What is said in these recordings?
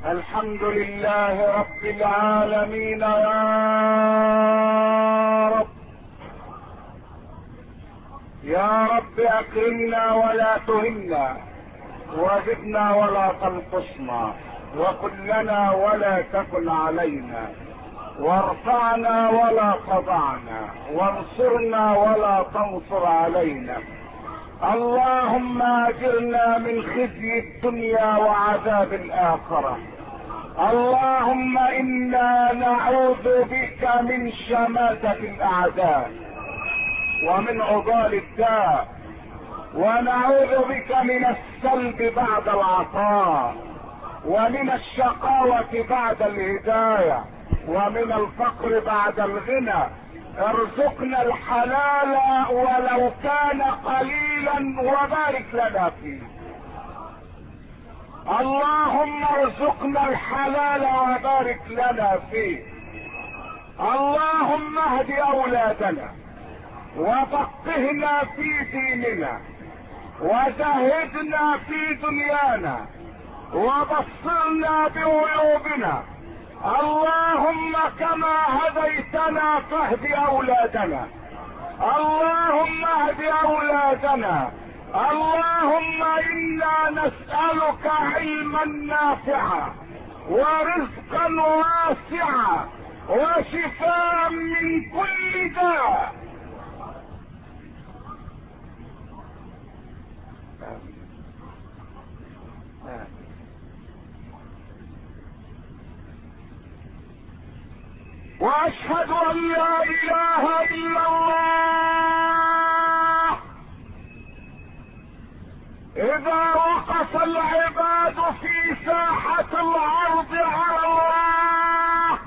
الحمد لله رب العالمين يا رب. يا رب اكرمنا ولا تهنا، وزدنا ولا تنقصنا، وكلنا ولا تكن علينا، وارفعنا ولا خضعنا، وانصرنا ولا تنصر علينا. اللهم اجرنا من خزي الدنيا وعذاب الاخره. اللهم انا نعوذ بك من شماتة الاعداء ومن عضال الداء، ونعوذ بك من السلب بعد العطاء، ومن الشقاوة بعد الهداية، ومن الفقر بعد الغنى. ارزقنا الحلال ولو كان قليلا وبارك لنا فيه. اللهم ارزقنا الحلال وبارك لنا فيه. اللهم اهد اولادنا وفقهنا في ديننا، وزهدنا في دنيانا، وبصرنا بعيوبنا. اللهم كما هديتنا فاهد اولادنا. اللهم اهد اولادنا. اللهم انا نسألك علما نافعا ورزقا واسعا وشفاء من كل داء. واشهد ان لا اله الا الله. اذا وقف العباد في ساحة الارض على الله،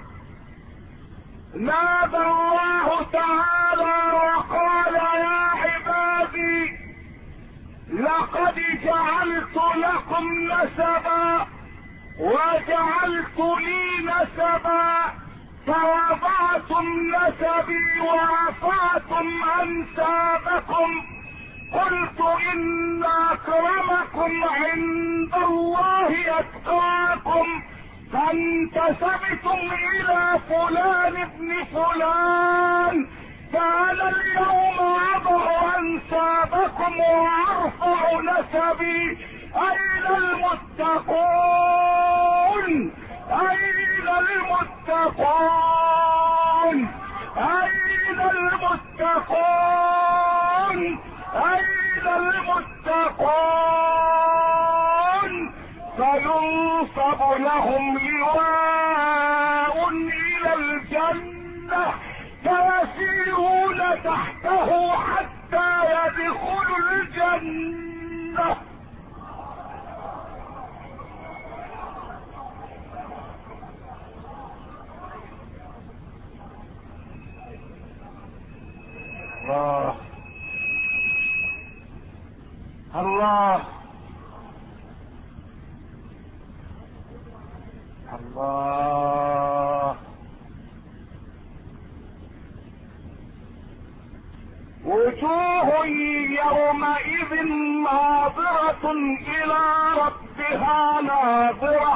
نادى الله تعالى وقال يا عبادي لقد جعلت لكم نسبا وجعلت لي نسبا، فوضعتم نسبي ورفعتم انسابكم. قلت ان اكرمكم عند الله اتقاكم، فانتسبتم الى فلان ابن فلان، فانا اليوم اضع انسابكم وارفع نسبي. اين المتقون؟ اين المتقون؟ اين المتقون؟ اين المتقون؟ فينصب لهم لواء الى الجنة فيسيرون تحته حتى يدخلوا الجنة. الله الله الله. وجوه يومئذ ناظرة الى ربها ناظرة،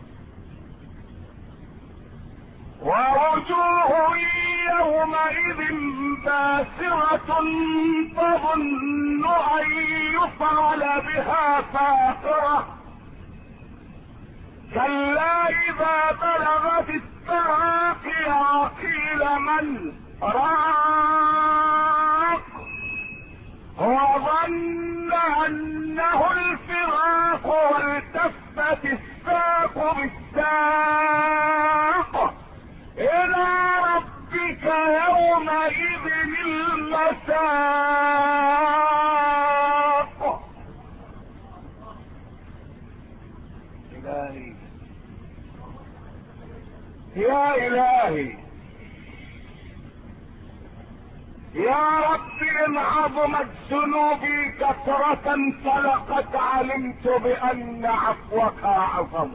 ووجوه يومئذ باسرة تظن ان يفعل بها فاقرة. كلا اذا بلغت التراقي قيل من راق، وظن انه الفراق والتفت الساق بالساق. الى ربك يومئذ المساق. الهي يا الهي يا رب، ان عظمت ذنوبي كثرة فلقد علمت بان عفوك اعظم.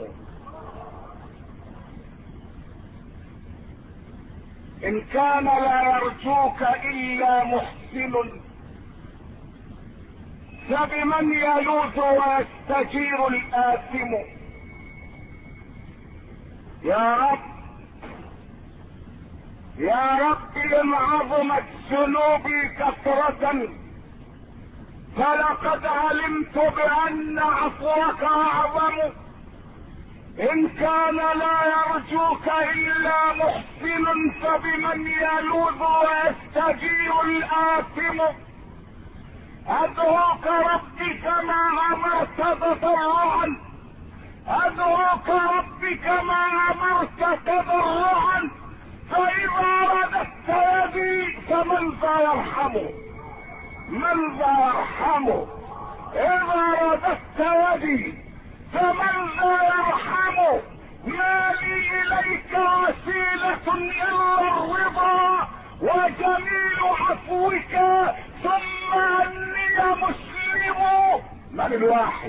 ان كان لا يرجوك الا محسن فبمن يلوذ ويستجير الآثم. يا رب يا رب ان عظمت ذنوبي كثرة فلقد علمت بان عفوك اعظم. ان كان لا يرجوك الا محسن فبمن يلوذ ويستجير الاثم. ادعوك ربي كما امرت تضرعا، ادعوك ربي كما امرت تضرعا، فاذا رددت يدي فمن ذا يرحمه؟ من ذا يرحمه؟ اذا رددت يدي فمن ذا يرحمه؟ ما لي اليك وسيلة الا الرضا وجميل عفوك ثم اني مسلم. من الواحد؟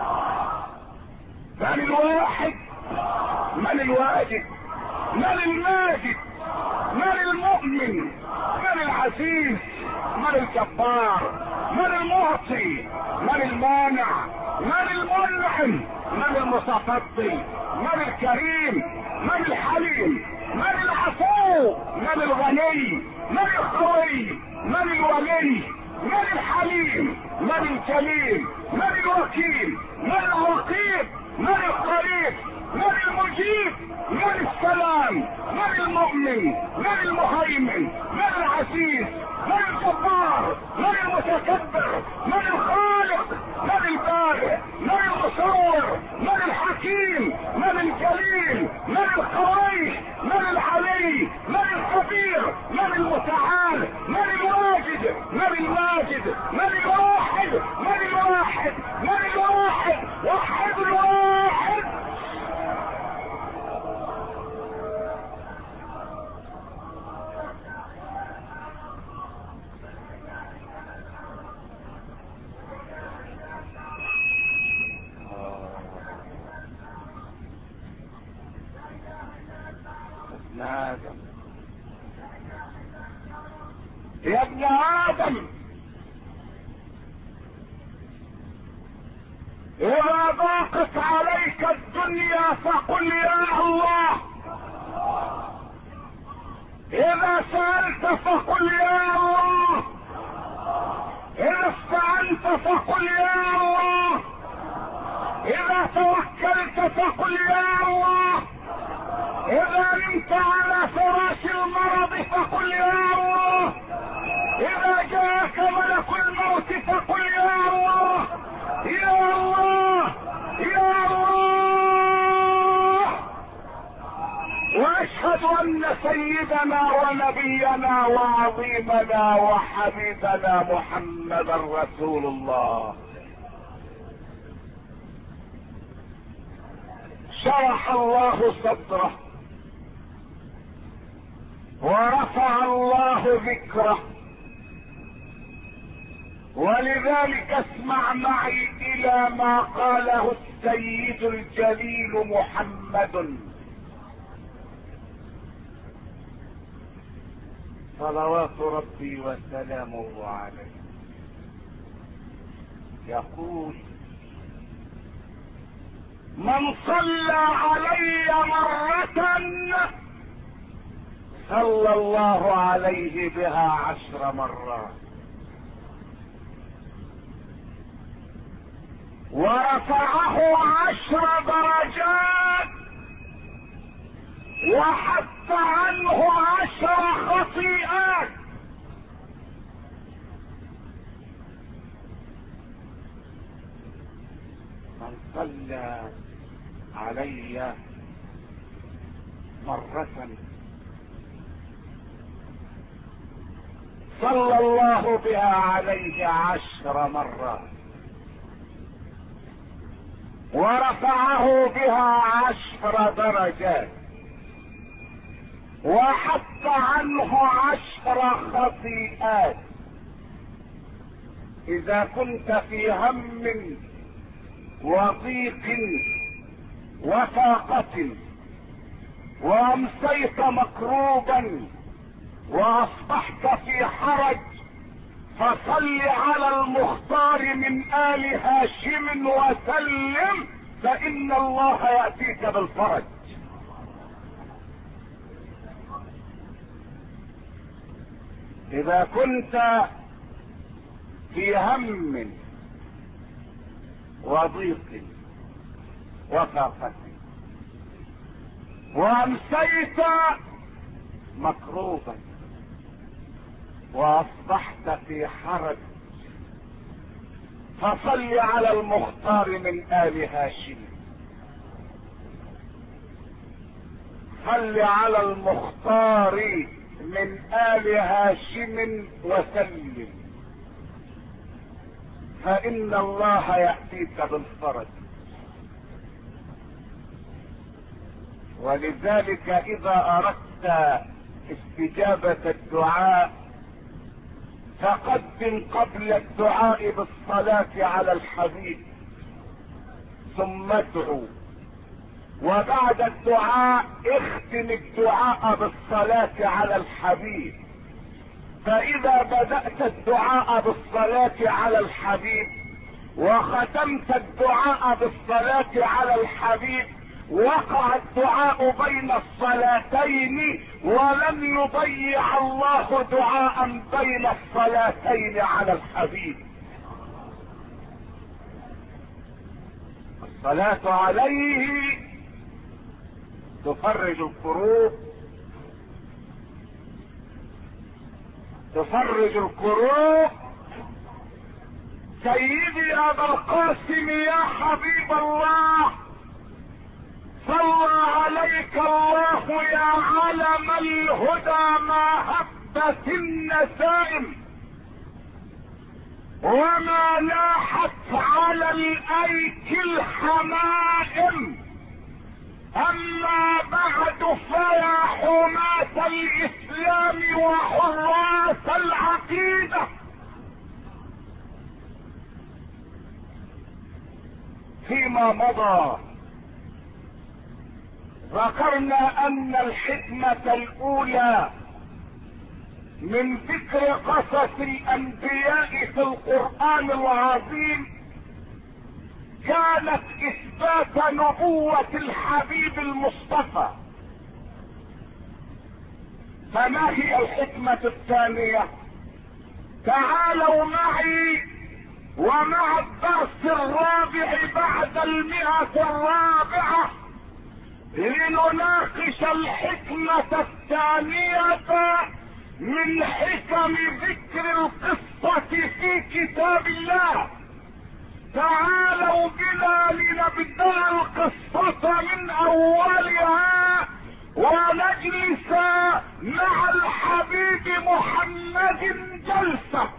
من الواحد؟ من الواجد؟ من الماجد؟ من المؤمن؟ من العزيز؟ من الجبار؟ من المعطي؟ من المانع؟ من المنعم؟ من المتفضل؟ من الكريم؟ من الحليم؟ من العفو؟ من الغني؟ من القوي؟ من الولي؟ من الحليم؟ من الجليل؟ من الوكيل؟ من الرقيب؟ من القريب؟ من المجيب؟ من السلام؟ من المؤمن؟ من المهيمن؟ من العزيز؟ من الجبار؟ من المتكبر؟ من الخالق؟ من البارئ؟ من المصور؟ من الحكيم؟ من الجليل؟ من القوي؟ من العلي؟ من الكبير؟ من المتعال؟ من الواجد؟ من الماجد؟ من الواحد؟ من الواحد؟ من الواحد؟ وحد الواحد. يا ابن آدم إذا ضاقت عليك الدنيا فقل يا الله، إذا سألت فقل يا الله، إذا استعنت فقل يا الله، إذا توكلت فقل يا الله، إذا نمت على فراش المرض فقل يا الله، إذا جاءك ملك الموت فقل يا الله يا الله يا الله. وأشهد أن سيدنا ونبينا وعظيمنا وحبيبنا محمدا رسول الله شرح الله صدره ورفع الله ذكره، ولذلك اسمع معي الى ما قاله السيد الجليل محمد صلوات ربي وسلامه عليه. يقول: من صلى علي مرة صلى الله عليه بها 10 مرات، ورفعه 10 درجات، وحط عنه 10 خطيئات. من صلى علي مرة صلى الله بها عليه 10 مرات، ورفعه بها 10 درجات، وحط عنه 10 خطيئات. اذا كنت في هم وضيق وفاقة وامسيت مكروبا واصبحت في حرج، فصل على المختار من آل هاشم وسلم، فإن الله يأتيك بالفرج. اذا كنت في هم وضيق وفاقة وامسيت مكروبا واصبحت في حرج، فصل على المختار من آل هاشم، صل على المختار من آل هاشم وسلم، فإن الله يأتيك بالفرج. ولذلك إذا أردت استجابة الدعاء فقدم قبل الدعاء بالصلاة على الحبيب ثم ادعو، وبعد الدعاء اختم الدعاء بالصلاة على الحبيب. فإذا بدأت الدعاء بالصلاة على الحبيب وختمت الدعاء بالصلاة على الحبيب وقع الدعاء بين الصلاتين، ولن يضيع الله دعاء بين الصلاتين على الحبيب. الصلاة عليه تفرج الكروب، تفرج الكروب. سيدي ابا القاسم يا حبيب الله، صلى عليك الله يا علم الهدى ما هبت النسائم وما لاحت على الايك الحمائم. اما بعد فيا حماة الاسلام وحراس العقيدة، فيما مضى ذكرنا ان الحكمة الاولى من ذكر قصص الانبياء في القرآن العظيم كانت اثبات نبوة الحبيب المصطفى. فما هي الحكمة الثانية؟ تعالوا معي ومع الدرس الرابع بعد 100 الرابعة لنناقش الحكمة الثانية من حكم ذكر القصة في كتاب الله. تعالوا بنا لنبدأ القصة من اولها ونجلس مع الحبيب محمد جلسة.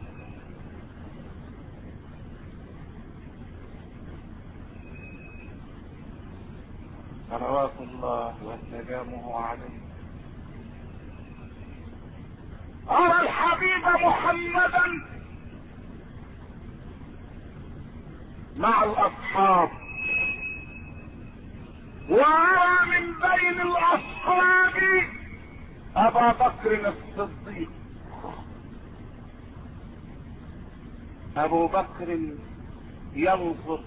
صلوات الله وسلامه عليه. أرى الحبيب محمدا مع الأصحاب، وأرى من بين الأصحاب أبا بكر الصديق. أبو بكر ينظر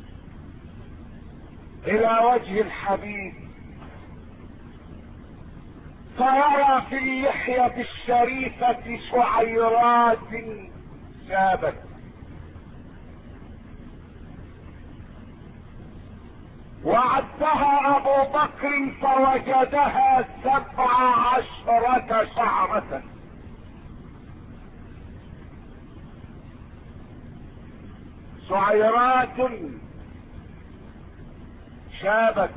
إلى وجه الحبيب فيرى في اللحية الشريفة شعيرات شابت، وعدها ابو بكر فوجدها 17 شعرة. شعيرات شابت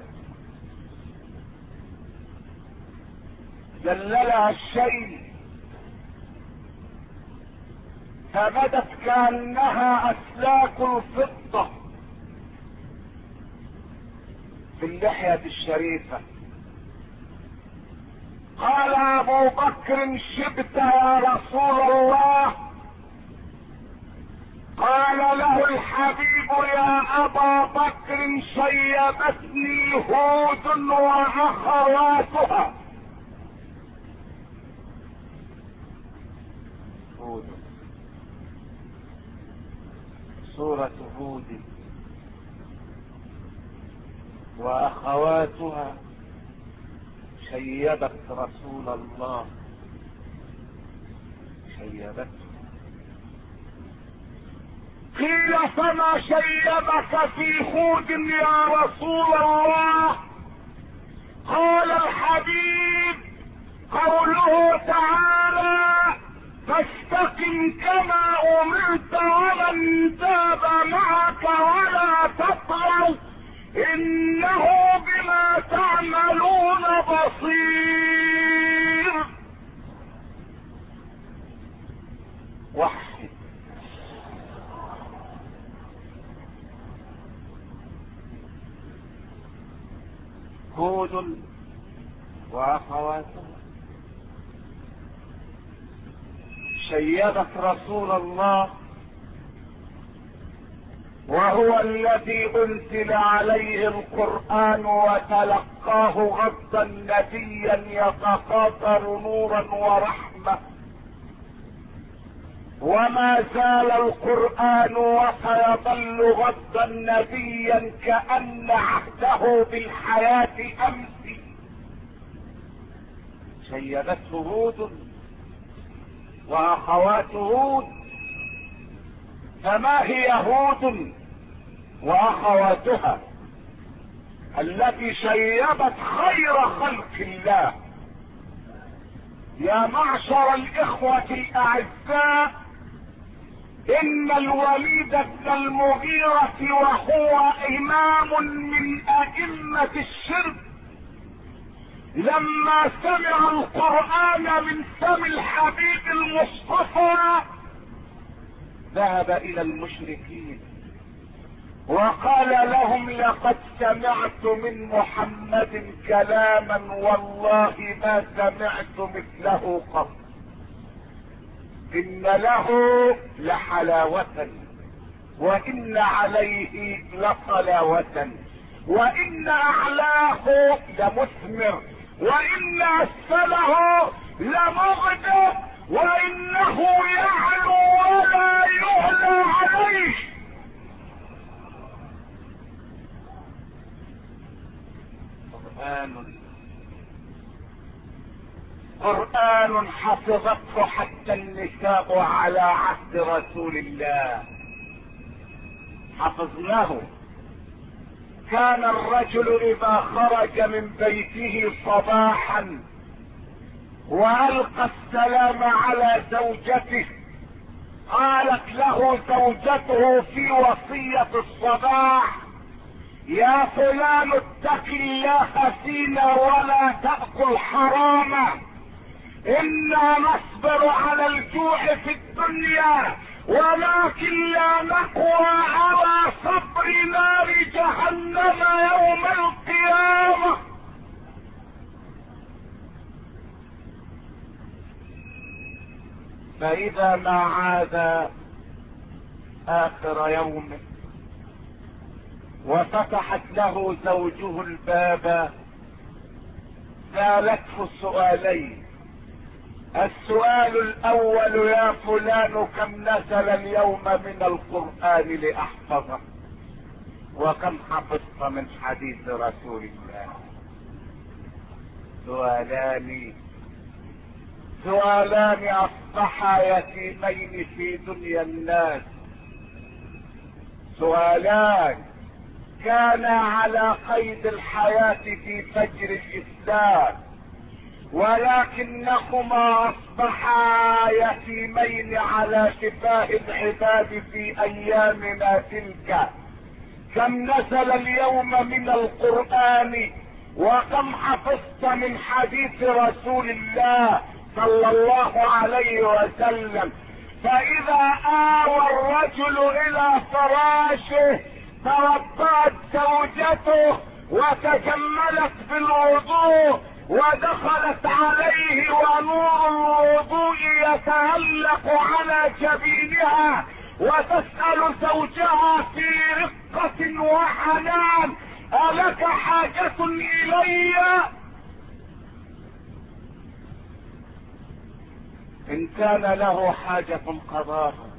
دللها الشيء فبدت كأنها اسلاك الفضة في اللحية الشريفة. قال ابو بكر شبت يا رسول الله؟ قال له الحبيب يا ابا بكر شيبتني هود واخواتها. هود، سورة هود واخواتها شيبت رسول الله. شيبته. قيل فما شيبك في هود يا رسول الله؟ قال الحبيب قوله تعالى فاستقم كما امرت ومن تاب معك ولا تطغوا انه بما تعملون بصير. وحد هود واخواته شيبت رسول الله، وهو الذي انزل عليه القرآن وتلقاه غضا نبيا يتقاطر نورا ورحمة، وما زال القرآن وسيظل غضا نبيا كأن عهده بالحياة امس. شيبته هود واخوات هود. فما هي هود واخواتها التي شيبت خير خلق الله؟ يا معشر الاخوة الاعزاء، ان الوليد بن المغيرة وهو امام من ائمة الشرك لما سمع القرآن من فم الحبيب المصطفى ذهب الى المشركين وقال لهم لقد سمعت من محمد كلاما والله ما سمعت مثله قط، ان له لحلاوة وان عليه لصلاوة وان اعلاه لمثمر وان اسفله لمغدر وانه يعلو ولا يعلى عليه. قرآن حفظته حتى النساء على عهد رسول الله، حفظناه. كان الرجل اذا خرج من بيته صباحا والقى السلام على زوجته قالت له زوجته في وصية الصباح يا فلان اتق الله فينا ولا تأكل حراما، انا نصبر على الجوع في الدنيا ولكن لا نقوى على صبر نار جهنم يوم القيامة. فاذا ما عاد اخر يومه وفتحت له زوجه الباب سالته سؤالين. السؤال الاول يا فلان كم نزل اليوم من القرآن لاحفظه؟ وكم حفظت من حديث رسول الله؟ سؤالان اصبحا يتيمين في دنيا الناس، سؤالان كانا على قيد الحياة في فجر الاسلام ولكنهما اصبحا يتيمين على شفاه العباد في ايامنا تلك. كم نزل اليوم من القرآن وكم حفظت من حديث رسول الله صلى الله عليه وسلم؟ فاذا آوى الرجل الى فراشه توضأت زوجته وتجملت بالوضوء ودخلت عليه ونور الوضوء يتهلق على جبينها وتسأل زوجها في رقة وحنان ألك حاجة إلي؟ إن كان له حاجة قضاها،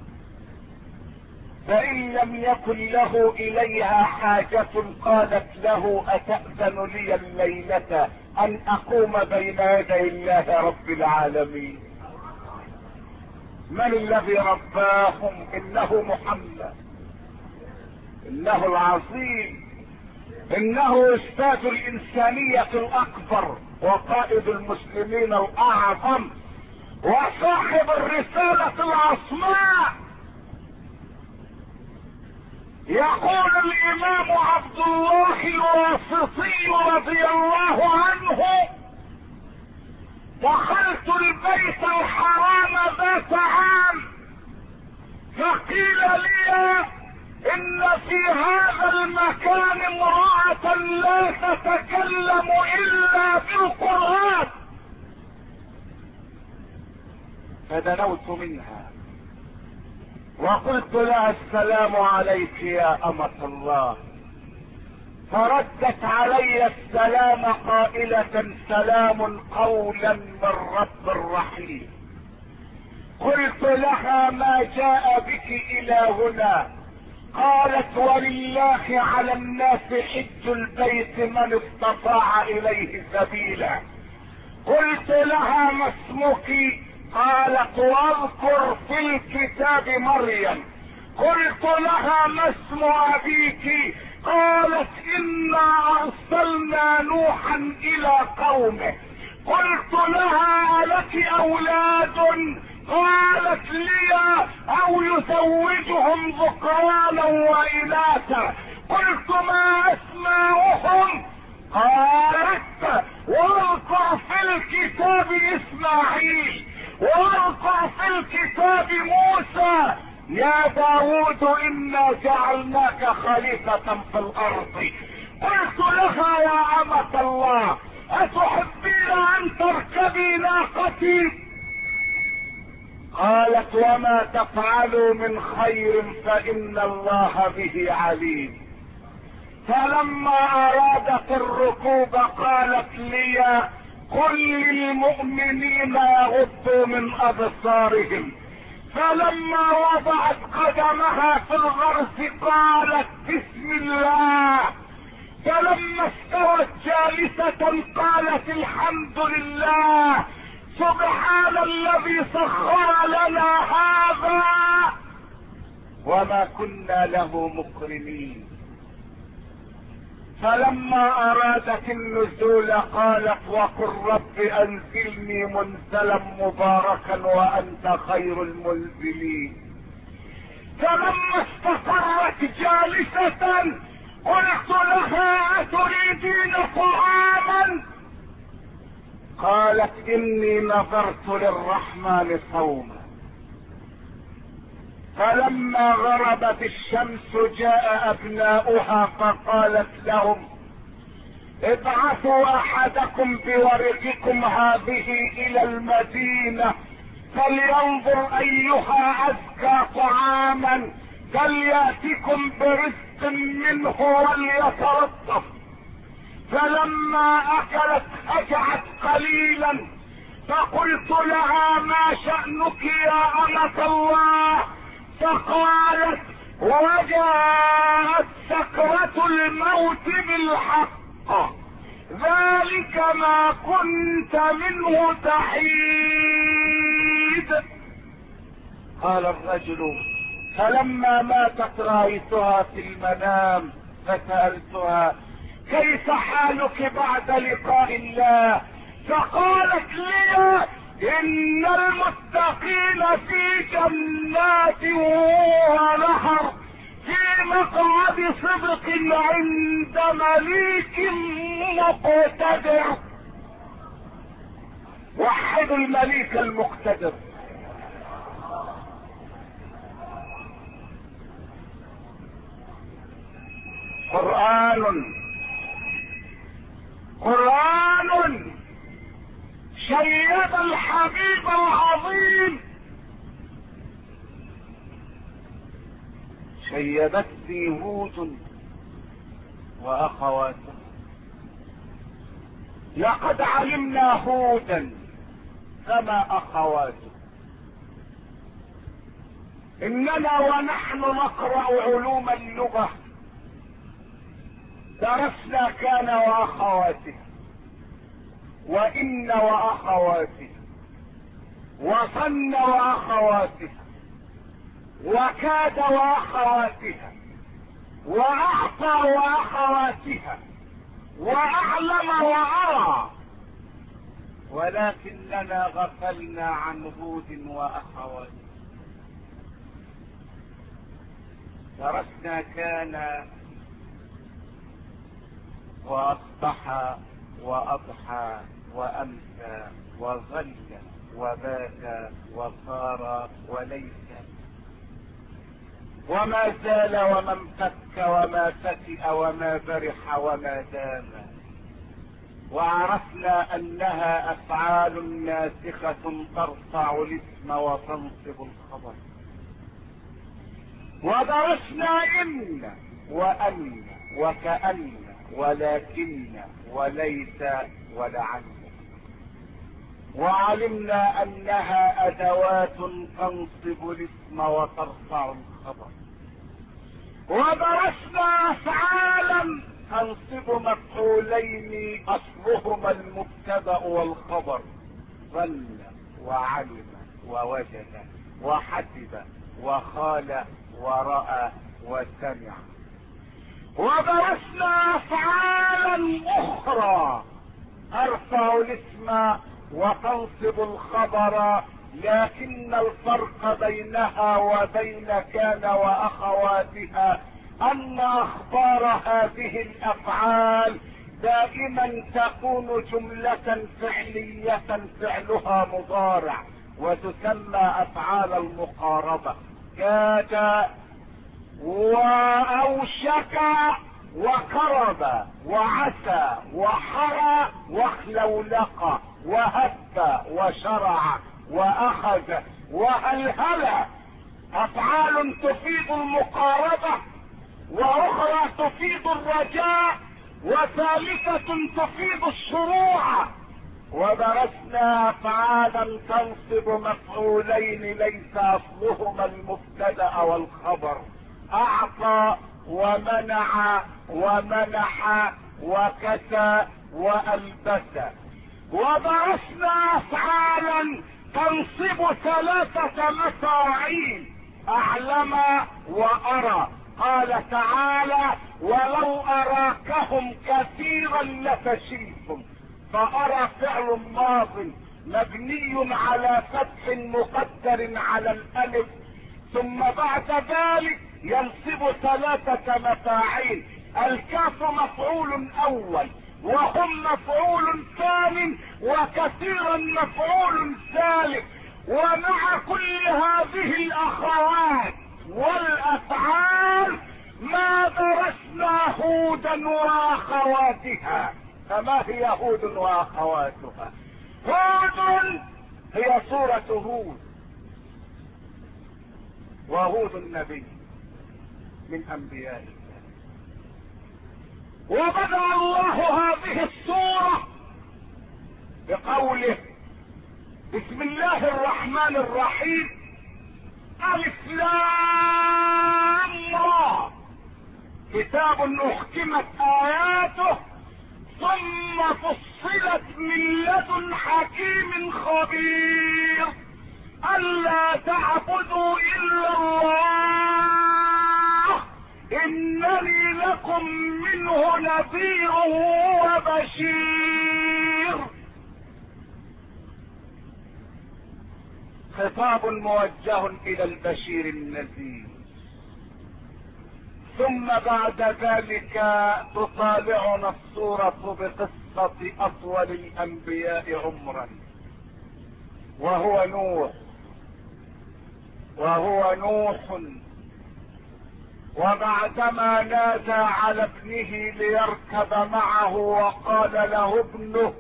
فإن لم يكن له إليها حاجة قالت له أتأذن لي الليلة أن أقوم بين يدي الله رب العالمين؟ من الذي رباهم؟ انه محمد، انه العظيم، انه استاذ الانسانية الاكبر وقائد المسلمين الاعظم وصاحب الرسالة العصماء. يقول الامام عبد الله الواسطي رضي الله عنه: دخلت البيت الحرام ذات عام فقيل لي ان في هذا المكان امرأة لا تتكلم الا بالقرآن، فدنوت منها وقلت لها: السلام عليك يا امة الله. فردت علي السلام قائلة: سلام قولا من رب رحيم. قلت لها: ما جاء بك الى هنا؟ قالت: ولله على الناس حج البيت من استطاع اليه سبيلا. قلت لها: ما اسمك؟ قالت: واذكر في الكتاب مريم. قلت لها: ما اسم ابيك؟ قالت: انا ارسلنا نوحا الى قومه. قلت لها: الك اولاد؟ قالت: لي، او يزوجهم ذكرانا واناثا. قلت: ما اسماؤهم؟ قالت: واذكر في الكتاب اسماعيل، واذكر في الكتاب موسى. يا داود انا جعلناك خليفة في الارض. قلت لها: يا امة الله، اتحبين ان تركبي ناقتي؟ قالت: وما تفعلوا من خير فان الله به عليم. فلما ارادت الركوب قالت لي: قل للمؤمنين يغضوا من ابصارهم. فلما وضعت قدمها في الغرس قالت: بسم الله. فلما استوت جالسة قالت: الحمد لله، سبحان الذي سخر لنا هذا وما كنا له مقرنين. فلما ارادت النزول قالت: وقل رب انزلني منزلا مباركا وانت خير المنزلين. فلما استقرت جالسة قلت لها: اتريدين طعاما؟ قالت: اني نظرت للرحمن صوما. فلما غربت الشمس جاء ابناؤها فقالت لهم: ابعثوا احدكم بورقكم هذه الى المدينة فلينظر ايها ازكى طعاما فلياتكم برزق منه وليتلطف. فلما اكلت هجعت قليلا فقلت لها: ما شأنك يا أمة الله؟ فقالت: وجاءت سكرة الموت بالحق، ذلك ما كنت منه تحيد. قال الرجل: فلما ماتت رأيتها في المنام فسألتها: كيف حالك بعد لقاء الله؟ فقالت لي: ان المتقين في جنات ونهر في مقعد صدق عند مليك مقتدر. وحدوا المليك المقتدر. قرآن شيد الحبيب العظيم، شيدته هود واخواته. لقد علمنا هودا فما اخواته، اننا ونحن نقرأ علوم اللغة درسنا كان واخواته وان واخواته وظن واخواتها، وكاد واخواتها، واعطى واخواتها، واعلم وارى، ولكننا غفلنا عن هود واخواتها. درسنا كان واصبح واضحى وامسى وظل وبات وصار وليس، وما زال وما انفك وما فتئ وما برح وما دام. وعرفنا انها افعال ناسخة ترفع الاسم وتنصب الخبر. ودرسنا ان وان وكأن ولكن وليس ولعل، وعلمنا انها ادوات تنصب الاسم وترفع الخبر. ودرسنا افعالا تنصب مفعولين اصلهما المبتدأ والخبر، ظن وعلم ووجد وحسب وخال ورأى وسمع. ودرسنا افعالا اخرى ترفع الاسم وتنصب الخبر، لكن الفرق بينها وبين كان واخواتها ان اخبار هذه الافعال دائما تكون جملة فعلية فعلها مضارع، وتسمى افعال المقاربة، كاد واوشك وقرب وعسى وحرى وخلولق وهب وشرع واخذ وهلهل. افعال تفيد المقاربة، واخرى تفيد الرجاء، وثالثة تفيد الشروع. ودرسنا افعالا تنصب مفعولين ليس اصلهما المبتدأ والخبر، اعطى ومنع ومنح وكسى والبس. ودرسنا افعالا تنصب ثلاثة مفاعيل، اعلم وارى. قال تعالى: ولو اراكهم كثيرا لفشلتم. فارى فعل ماض مبني على فتح مقدر على الالف، ثم بعد ذلك ينصب ثلاثة مفاعيل، الكاف مفعول اول، وهم مفعول ثاني، وكثيرا مفعول ثالث. ومع كل هذه الاخوات والافعال ما درسنا هودا واخواتها. فما هي هود واخواتها؟ هود هي سورة هود، وهود النبي من انبياء الله. وبدأ الله هذه السورة بقوله: بسم الله الرحمن الرحيم، الف لام را، كتاب احكمت اياته ثم فصلت من لدن حكيم خبير، الا تعبدوا الا الله انني لكم منه نذير وبشير. خطاب موجه الى البشير النذير. ثم بعد ذلك تطالعنا السورة بقصة اطول الانبياء عمرا، وهو نوح. وبعدما نادى على ابنه ليركب معه وقال له ابنه: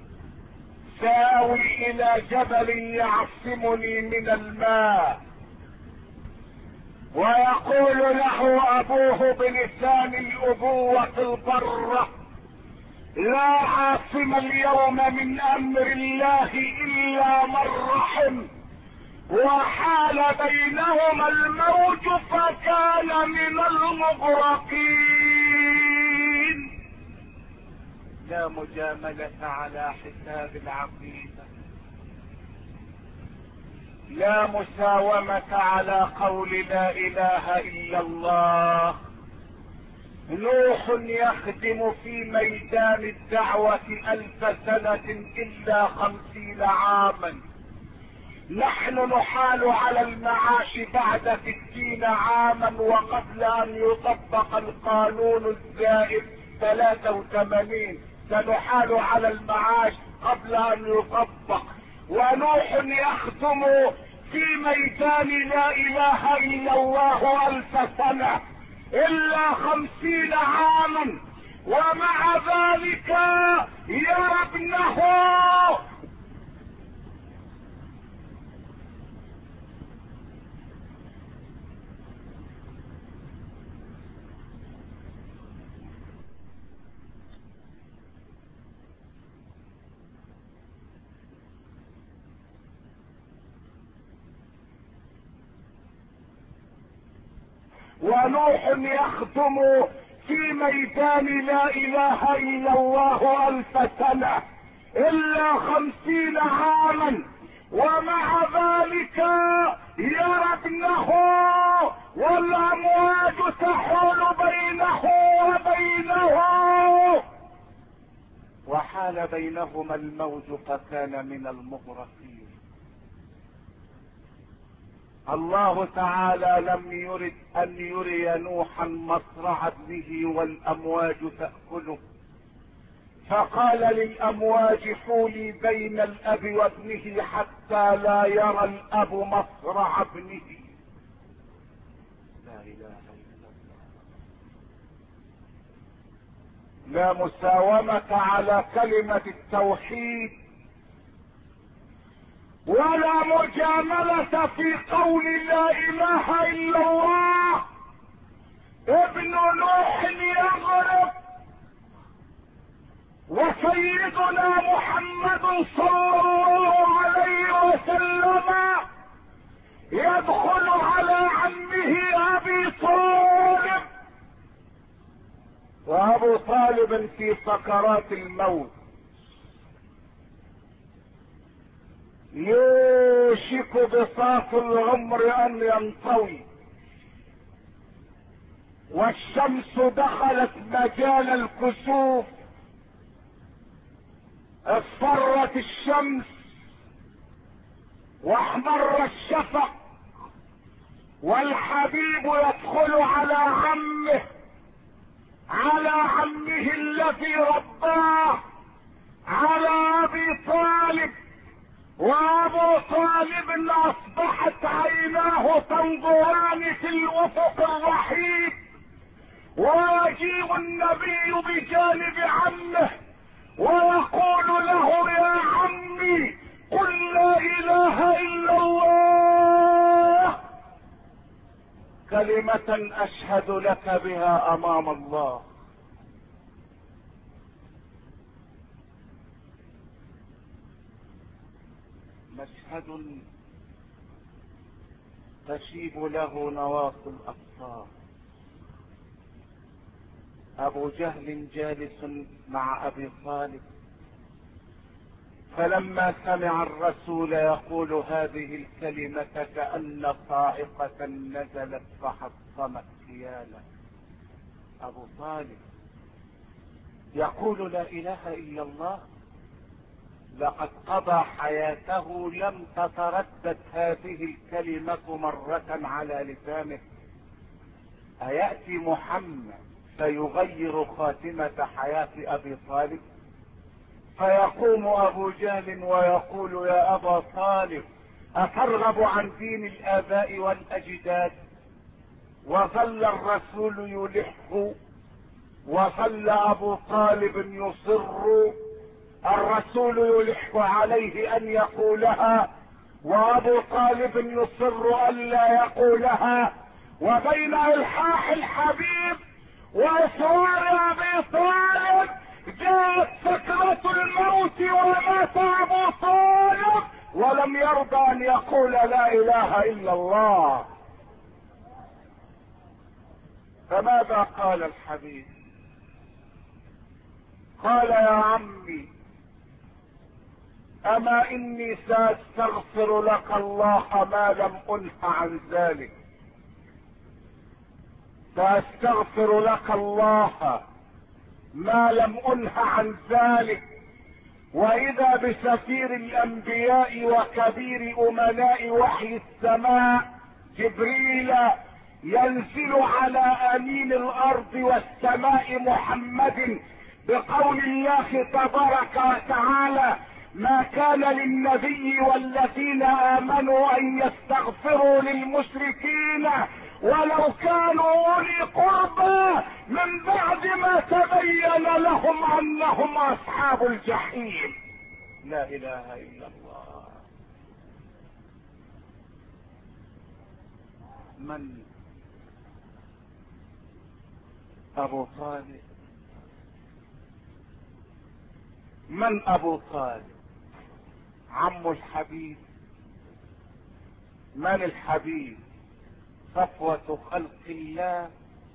ساوي الى جبل يعصمني من الماء، ويقول له ابوه بلسان الابوة البرة: لا عاصم اليوم من امر الله الا من رحم، وحال بينهما الموج فكان من المغرقين. لا مجاملة على حساب العقيدة، لا مساومة على قول لا اله الا الله. نوح يخدم في ميدان الدعوة 1000 سنة الا 50 عاما. نحن نحال على المعاش بعد 60 عاما وقبل ان يطبق القانون الزائد 83 سنحال على المعاش قبل ان يطبق. ونوح يخدم في ميدان لا اله الا الله 1000 سنة الا 50 عاما، ومع ذلك يرى ابنه ونوح يخدم في ميدان لا اله الا الله 1000 سنة الا 50 عاما، ومع ذلك يرى ابنه والامواج تحول بينه وبينه، وحال بينهما الموج فكان من المغرقين. الله تعالى لم يرد ان يري نوحا مصرع ابنه والامواج تأكله، فقال للامواج حولي بين الاب وابنه حتى لا يرى الاب مصرع ابنه. لا اله الا الله. لا مساومة على كلمة التوحيد، ولا مجاملة في قول لا اله الا الله. ابن نوح يغرق وسيدنا محمد صلى الله عليه وسلم يدخل على عمه ابي طالب، وابو طالب في سكرات الموت، يوشك بساط العمر ان ينطوي، والشمس دخلت مجال الكسوف، اصفرت الشمس واحمر الشفق، والحبيب يدخل على عمه الذي رباه، على ابي طالب. وابو طالب اصبحت عيناه تنظران في الافق الرحيب، ويجيء النبي بجانب عمه ويقول له يا عمي قل لا اله الا الله، كلمة اشهد لك بها امام الله. مشهد تشيب له نواصي الابصار. ابو جهل جالس مع ابي طالب، فلما سمع الرسول يقول هذه الكلمة كأن صاعقة نزلت فحطمت كياله. ابو طالب يقول لا اله الا الله، لقد قضى حياته لم تتردد هذه الكلمة مرة على لسانه. أيأتي محمد فيغير خاتمة حياة ابي طالب؟ فيقوم ابو جهل ويقول يا ابا طالب اترغب عن دين الاباء والاجداد؟ وظل الرسول يلح، وظل ابو طالب يصر، الرسول يلح عليه ان يقولها وابو طالب يصر ان لا يقولها. وبين الحاح الحبيب واصرار ابي طالب جاءت سكرة الموت ومات ابو طالب ولم يرضى ان يقول لا اله الا الله. فماذا قال الحبيب؟ قال يا عمي اما اني ساستغفر لك الله ما لم انه عن ذلك، ساستغفر لك الله ما لم انه عن ذلك. واذا بسفير الانبياء وكبير امناء وحي السماء جبريل ينزل على امين الارض والسماء محمد بقول الله تبارك وتعالى: ما كان للنبي والذين امنوا ان يستغفروا للمشركين ولو كانوا اولي قربى من بعد ما تبين لهم انهم اصحاب الجحيم. لا اله الا الله. من ابو طالب؟ من ابو طالب؟ عم الحبيب. من الحبيب؟ صفوة خلق الله،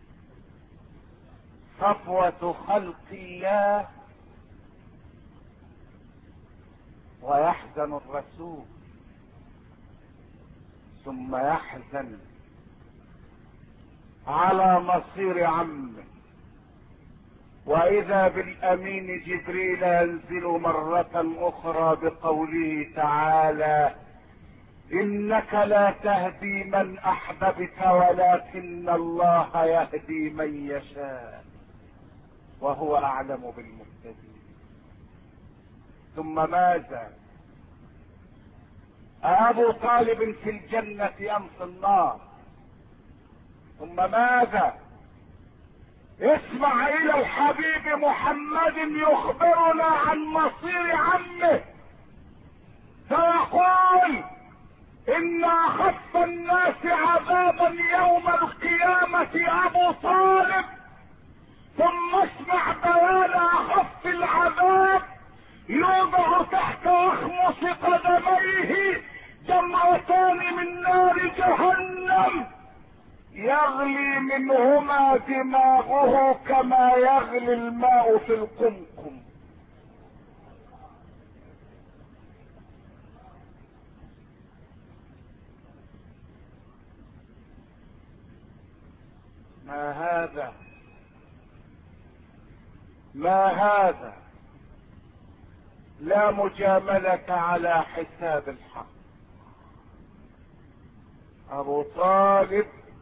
صفوة خلق الله. ويحزن الرسول ثم يحزن على مصير عمه. واذا بالامين جبريل ينزل مرة اخرى بقوله تعالى: انك لا تهدي من احببت ولكن الله يهدي من يشاء وهو اعلم بالمهتدين. ثم ماذا؟ ابو طالب في الجنة ام في النار؟ ثم ماذا؟ اسمع الى الحبيب محمد يخبرنا عن مصير عمه فيقول: ان اخف الناس عذابا يوم القيامة ابو طالب. ثم اسمع بيان اخف العذاب: يوضع تحت اخمص قدميه جمرتان من نار جهنم يغلي منهما دماغه كما يغلي الماء في القمقم. ما هذا؟ ما هذا؟ لا مجاملة على حساب الحق. ابو طالب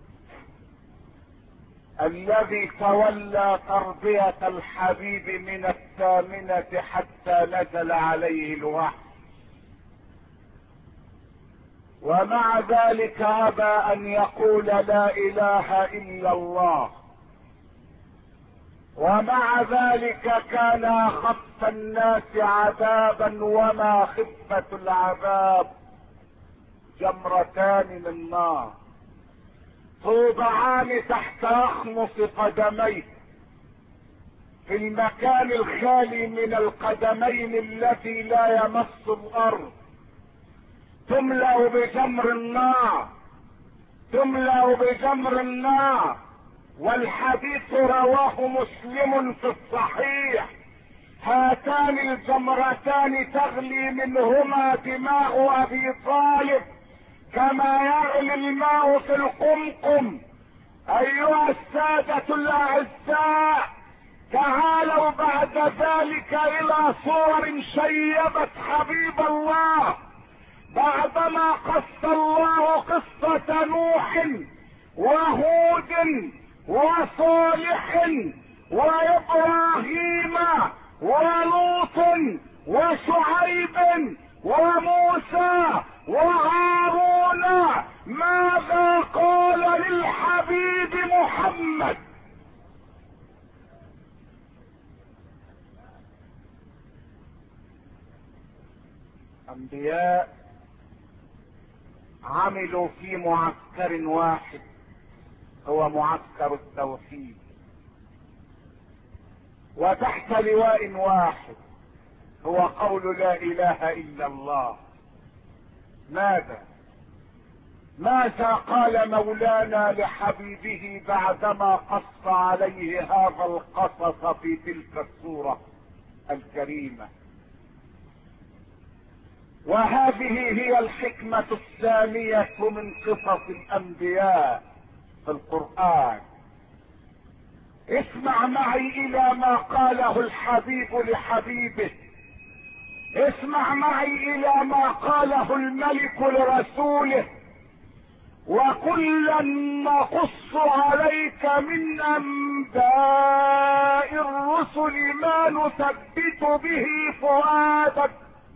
الذي تولى تربية الحبيب من الثامنة حتى نزل عليه الوحي، ومع ذلك ابى ان يقول لا اله الا الله، ومع ذلك كان اخف الناس عذابا وما خفة العذاب جمرتان من نار توضعان تحت اخمص قدميه في المكان الخالي من القدمين الذي لا يمس الارض، تملأ بجمر النار، تملأ بجمر النار. والحديث رواه مسلم في الصحيح: هاتان الجمرتان تغلي منهما دماغ ابي طالب كما يغلي الماء في القمقم. ايها السادة الاعزاء، تعالوا بعد ذلك الى صور شيبت حبيب الله بعدما قص الله قصة نوح وهود وصالح وابراهيم ولوط وشعيب وموسى وهارون. ماذا قال للحبيب محمد؟ انبياء عملوا في معسكر واحد هو معسكر التوحيد، وتحت لواء واحد هو قول لا اله الا الله. ماذا قال مولانا لحبيبه بعدما قص عليه هذا القصص في تلك السورة الكريمة؟ وهذه هي الحكمة الثانية من قصص الانبياء في القرآن. اسمع معي الى ما قاله الحبيب لحبيبه، اسمع معي الى ما قاله الملك لرسوله: وكلا نقص عليك من انباء الرسل ما نثبت به فؤادك،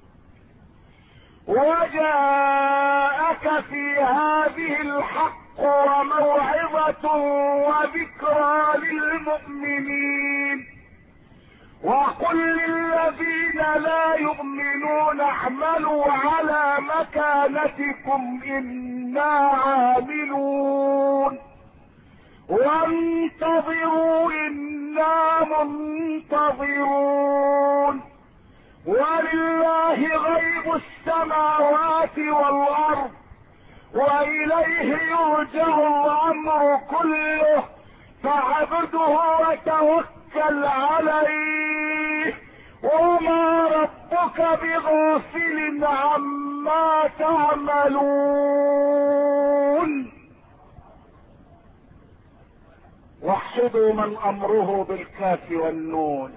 وجاءك في هذه الحق وموعظة وذكرى للمؤمنين. وقل للذين لا يؤمنون اعملوا على مكانتكم انا عاملون وانتظروا انا منتظرون. ولله غيب السماوات والارض واليه يرجع الامر كله فاعبده وتوكل عليه وما ربك بغافل عما تعملون. وحدوا من امره بالكاف والنون.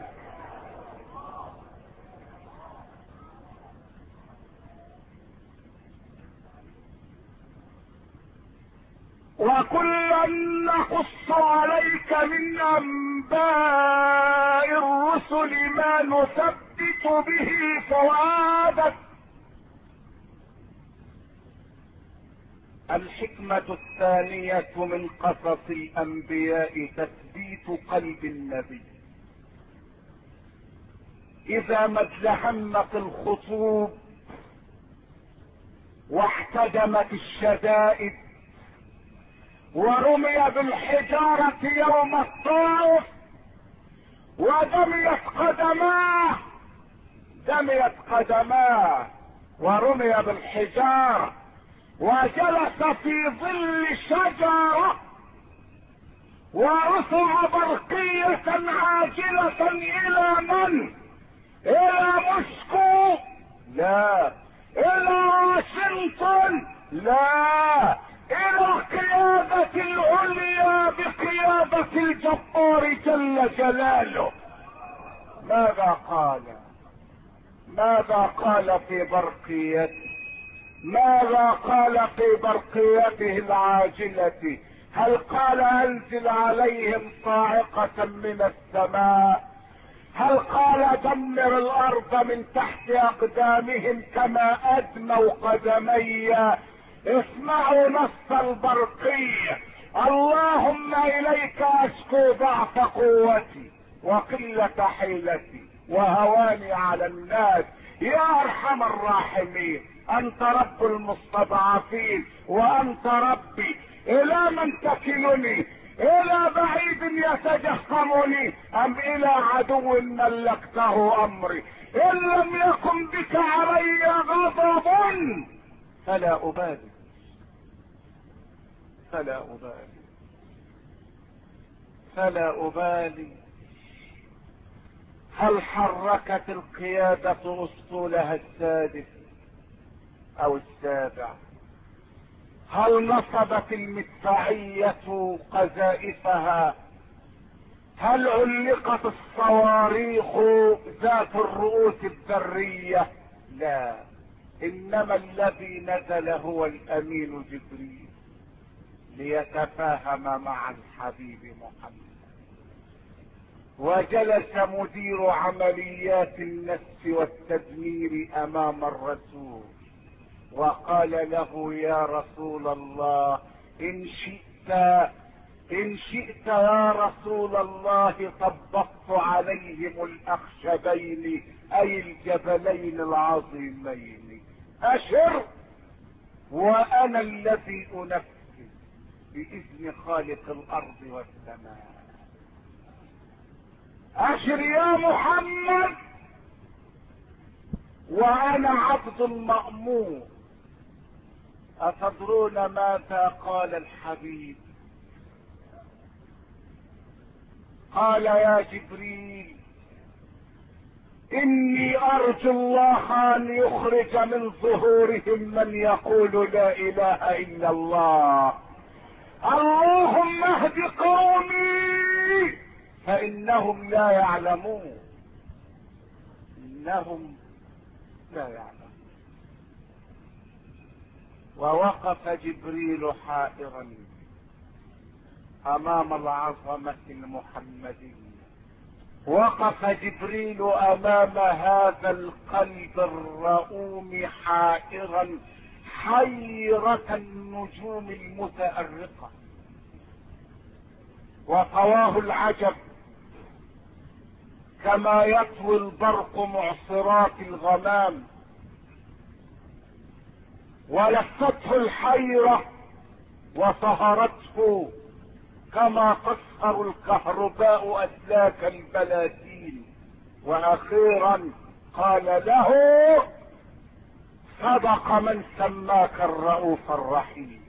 وكلا نقص عليك من انباء الرسل ما نثبت به فؤادك. الحكمة الثانية من قصص الانبياء تثبيت قلب النبي. اذا ما ازدحمت الخطوب واحتدمت الشدائد ورمي بالحجارة يوم الطائف ودميت قدماه ورمي بالحجارة وجلس في ظل شجرة ورفع برقية عاجلة الى من؟ الى موسكو؟ لا. الى واشنطن؟ لا. الى القيادة العليا بقيادة الجبار جل جلاله. ماذا قال في برقيته؟ ماذا قال في برقيته العاجلة؟ هل قال انزل عليهم صاعقة من السماء؟ هل قال دمر الارض من تحت اقدامهم كما ادموا قدمي؟ اسمعوا نص البرقية: اللهم اليك اشكو ضعف قوتي وقلة حيلتي وهواني على الناس يا ارحم الراحمين. انت رب المستضعفين وانت ربي. الى من تكلني؟ الى بعيد يتجهمني ام الى عدو ملكته امري؟ ان لم يكن بك علي غضب فلا أبالي. هل حركت القيادة اسطولها السادس او السابع؟ هل نصبت المدفعية قذائفها؟ هل علقت الصواريخ ذات الرؤوس الذرية؟ لا. انما الذي نزل هو الامين جبريل ليتفاهم مع الحبيب محمد. وجلس مدير عمليات النفس والتدمير امام الرسول وقال له: يا رسول الله ان شئت يا رسول الله طبقت عليهم الاخشبين اي الجبلين العظيمين. اشر وانا الذي انفذ باذن خالق الارض والسماء. اشر يا محمد وانا عبد مأمور. اتدرون ماذا قال الحبيب؟ قال: يا جبريل اني ارجو الله ان يخرج من ظهورهم من يقول لا اله الا الله. اللهم اهد قومي فانهم لا يعلمون. انهم لا يعلمون. ووقف جبريل حائرا امام العظمة المحمدية. وقف جبريل امام هذا القلب الرؤوم حائرا حيرة النجوم المتأرقة. وطواه العجب كما يطوي البرق معصرات الغمام. ولفته الحيرة وطهرته كما تسهر الكهرباء اسلاك البلاتين. واخيرا قال له صدق من سماك الرؤوف الرحيم.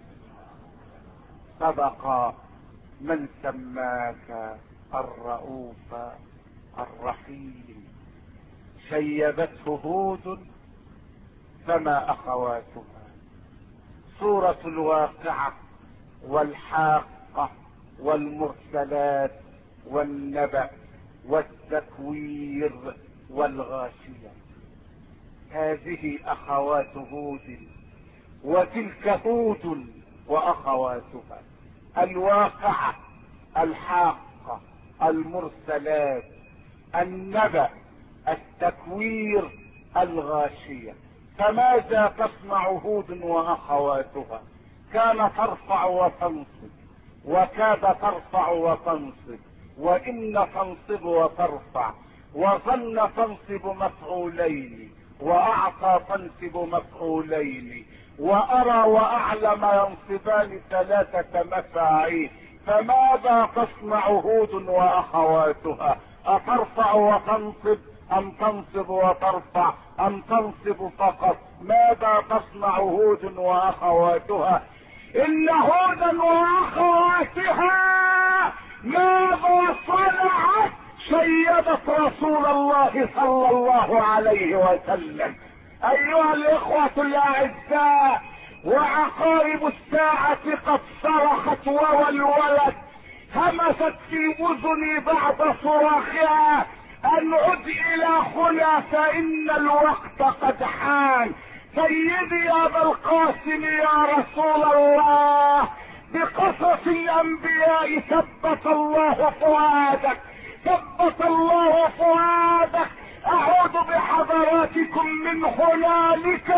صدق من سماك الرؤوف الرحيم. شيبته هود فما اخواتها. سورة الواقعة والحاقة والمرسلات والنبأ والتكوير والغاشية. هذه اخوات هود وتلك هود واخواتها. الواقعة، الحاقة، المرسلات، النبأ، التكوير، الغاشية. فماذا تصنع هود واخواتها؟ كان ترفع وتنصب، وكاد ترفع وتنصب، وان تنصب وترفع، وظن تنصب مفعولين، واعطى تنصب مفعولين، وارى واعلم ينصبان ثلاثة مفاعيل. فماذا تصنع هود واخواتها؟ اترفع وتنصب ام تنصب وترفع ام تنصب فقط؟ ماذا تصنع هود واخواتها؟ ان هودا واخواتها ماذا صنعت؟ شيدت رسول الله صلى الله عليه وسلم. ايها الاخوة الاعزاء، وعقارب الساعة قد صرخت وولولت. همست في اذني بعد صراخها ان عد الى هنا فان الوقت قد حان. سيدي يا ابا القاسم يا رسول الله، بقصص الانبياء ثبت الله فؤادك، ثبت الله فؤادك. اعود بحضراتكم من هنالك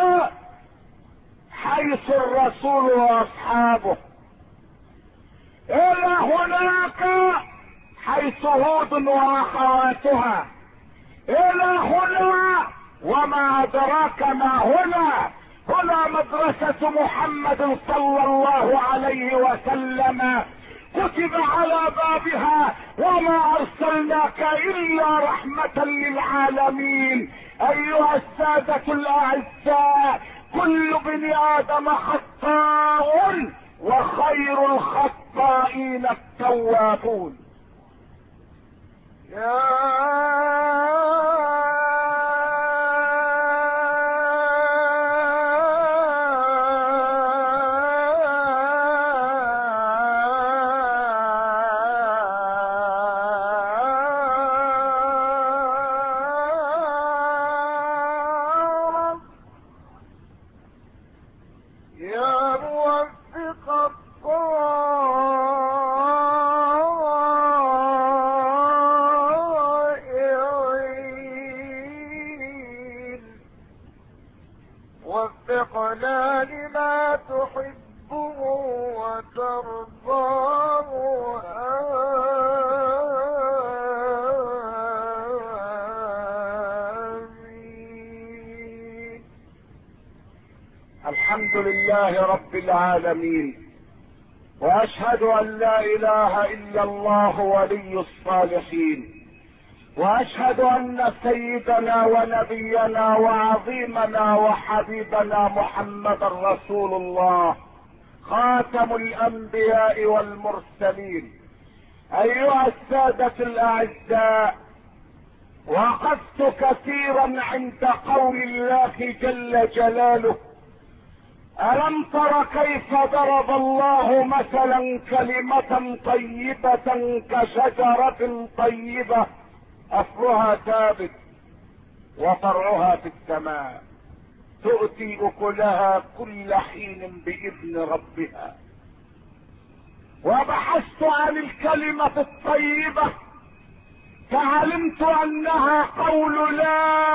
حيث الرسول واصحابه، الى هناك حيث هود واخواتها، الى هنا وما ادراك ما هنا. هنا مدرسة محمد صلى الله عليه وسلم، كتب على بابها وما ارسلناك الا رحمة للعالمين. ايها السادة الاعزاء، كل بني ادم خطاء وخير الخطائين التوابون. وفقنا لما تحبه وترضاه. آمين. الحمد لله رب العالمين، واشهد ان لا اله الا الله ولي الصالحين، واشهد ان سيدنا ونبينا وعظيمنا وحبيبنا محمد رسول الله خاتم الانبياء والمرسلين. ايها السادة الاعزاء، وقفت كثيرا عند قول الله جل جلاله: ألم تر كيف ضرب الله مثلا كلمة طيبة كشجرة طيبة أصلها ثابت وفرعها في السماء تؤتي أكلها كل حين بإذن ربها. وبحثت عن الكلمة الطيبة فعلمت أنها قول لا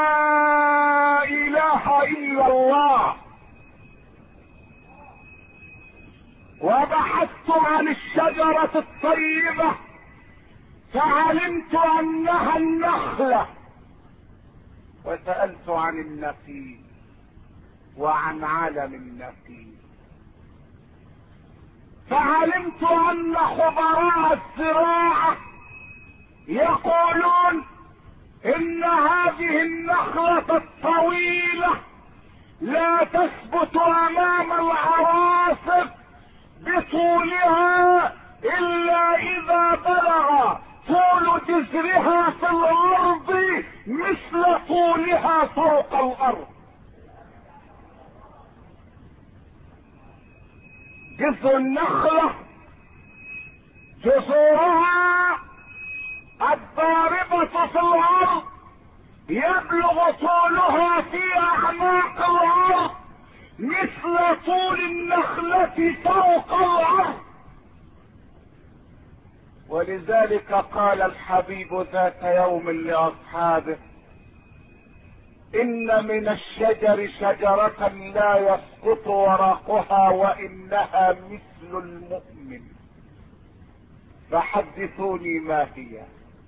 إله إلا الله. وبحثت عن الشجرة الطيبة فعلمت أنها النخلة. وسألت عن النخيل وعن عالم النخيل فعلمت أن خبراء الزراعة يقولون إن هذه النخلة الطويلة لا تثبت أمام العواصف بطولها إلا إذا بلغ طول جذرها في الأرض مثل طولها فوق الأرض. جذر النخلة جذورها الضاربة في الأرض يبلغ طولها في أعماق الأرض مثل طول النخلة فوق الأرض. ولذلك قال الحبيب ذات يوم لأصحابه: إن من الشجر شجرة لا يسقط ورقها وإنها مثل المؤمن، فحدثوني ما هي.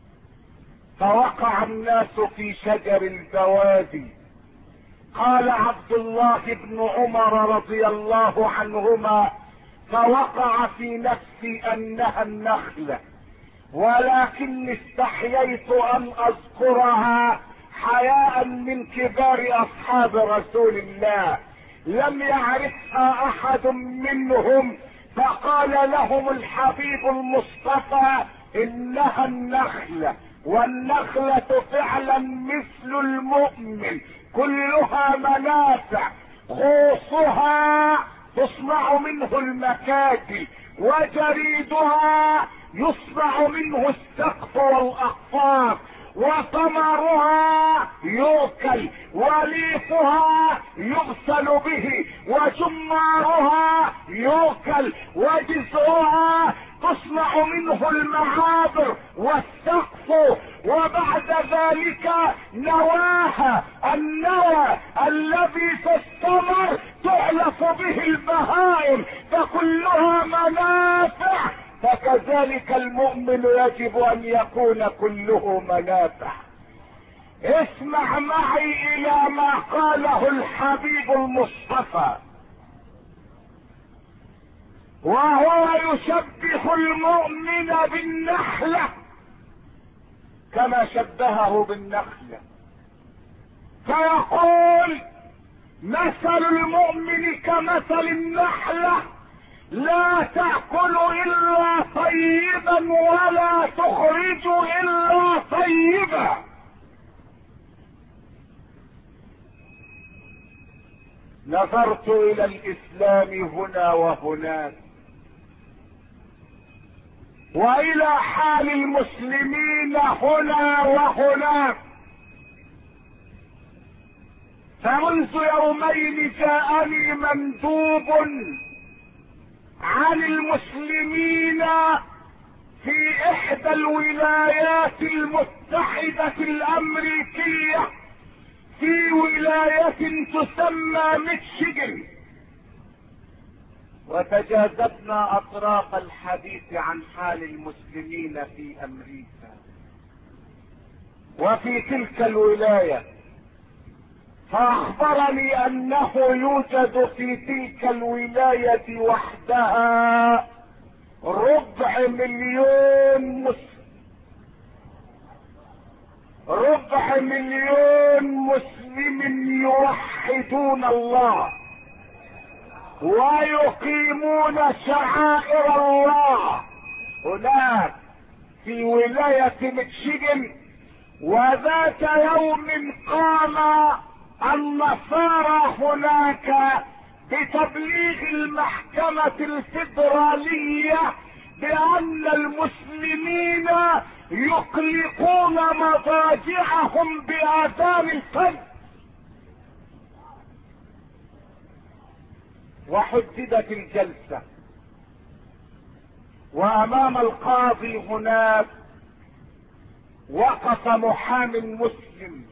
فوقع الناس في شجر البوادي. قال عبد الله بن عمر رضي الله عنهما: فوقع في نفسي أنها النخلة، ولكن استحييت أن أذكرها حياء من كبار أصحاب رسول الله، لم يعرفها أحد منهم. فقال لهم الحبيب المصطفى: إنها النخلة، والنخلة فعلا مثل المؤمن، كلها منافع، خوصها تصنع منه المكاتب، وجريدها يصنع منه السقف والأقفاص، وثمرها يؤكل، وليفها يغسل به، وجمارها يؤكل، وجذعها تصنع منه المعابر والسقف، وبعد ذلك نواها، النوى الذي في الثمر تعلف به البهائم، فكلها منافع. فكذلك المؤمن يجب ان يكون كله منافع. اسمع معي الى ما قاله الحبيب المصطفى، وهو يشبه المؤمن بالنخلة كما شبهه بالنخلة، فيقول: مثل المؤمن كمثل النخلة لا تأكل إلا طيبا ولا تخرج إلا طيبا. نظرت إلى الإسلام هنا وهناك، وإلى حال المسلمين هنا وهناك، فمنذ يومين جاءني مندوب عن المسلمين في إحدى الولايات المتحدة الأمريكية، في ولاية تسمى ميشيغان، وتجاذبنا أطراف الحديث عن حال المسلمين في أمريكا وفي تلك الولاية. فأخبرني أنه يوجد في تلك الولاية وحدها 250,000 مسلم، 250,000 مسلم يوحدون الله ويقيمون شعائر الله هناك في ولاية ميشيغان. وذات يوم قام النصارى هناك بتبليغ المحكمة الفيدرالية بأن المسلمين يقلقون مضاجعهم بآذان الفجر، وحددت الجلسة، وأمام القاضي هناك وقف محام مسلم،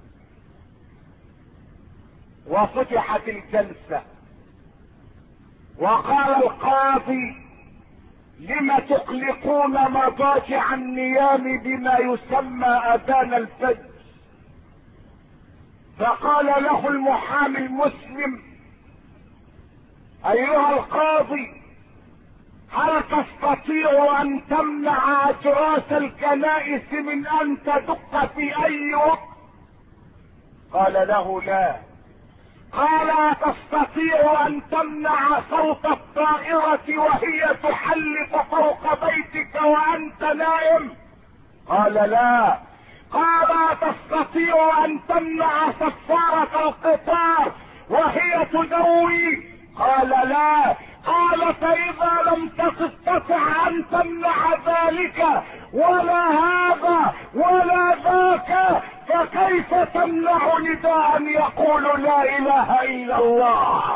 وفتحت الجلسة، وقال القاضي: لم تقلقون مضاجع النيام بما يسمى اذان الفجر؟ فقال له المحامي المسلم: ايها القاضي، هل تستطيع ان تمنع اجراس الكنائس من ان تدق في اي وقت؟ قال له: لا. قال: تستطيع ان تمنع صوت الطائرة وهي تحلق فوق بيتك وانت نائم؟ قال: لا. قال: تستطيع ان تمنع صفارة القطار وهي تدوي؟ قال: لا. قال: فاذا لم تستطع ان تمنع ذلك ولا هذا ولا ذاك، فكيف تمنع نداء يقول لا اله الا الله؟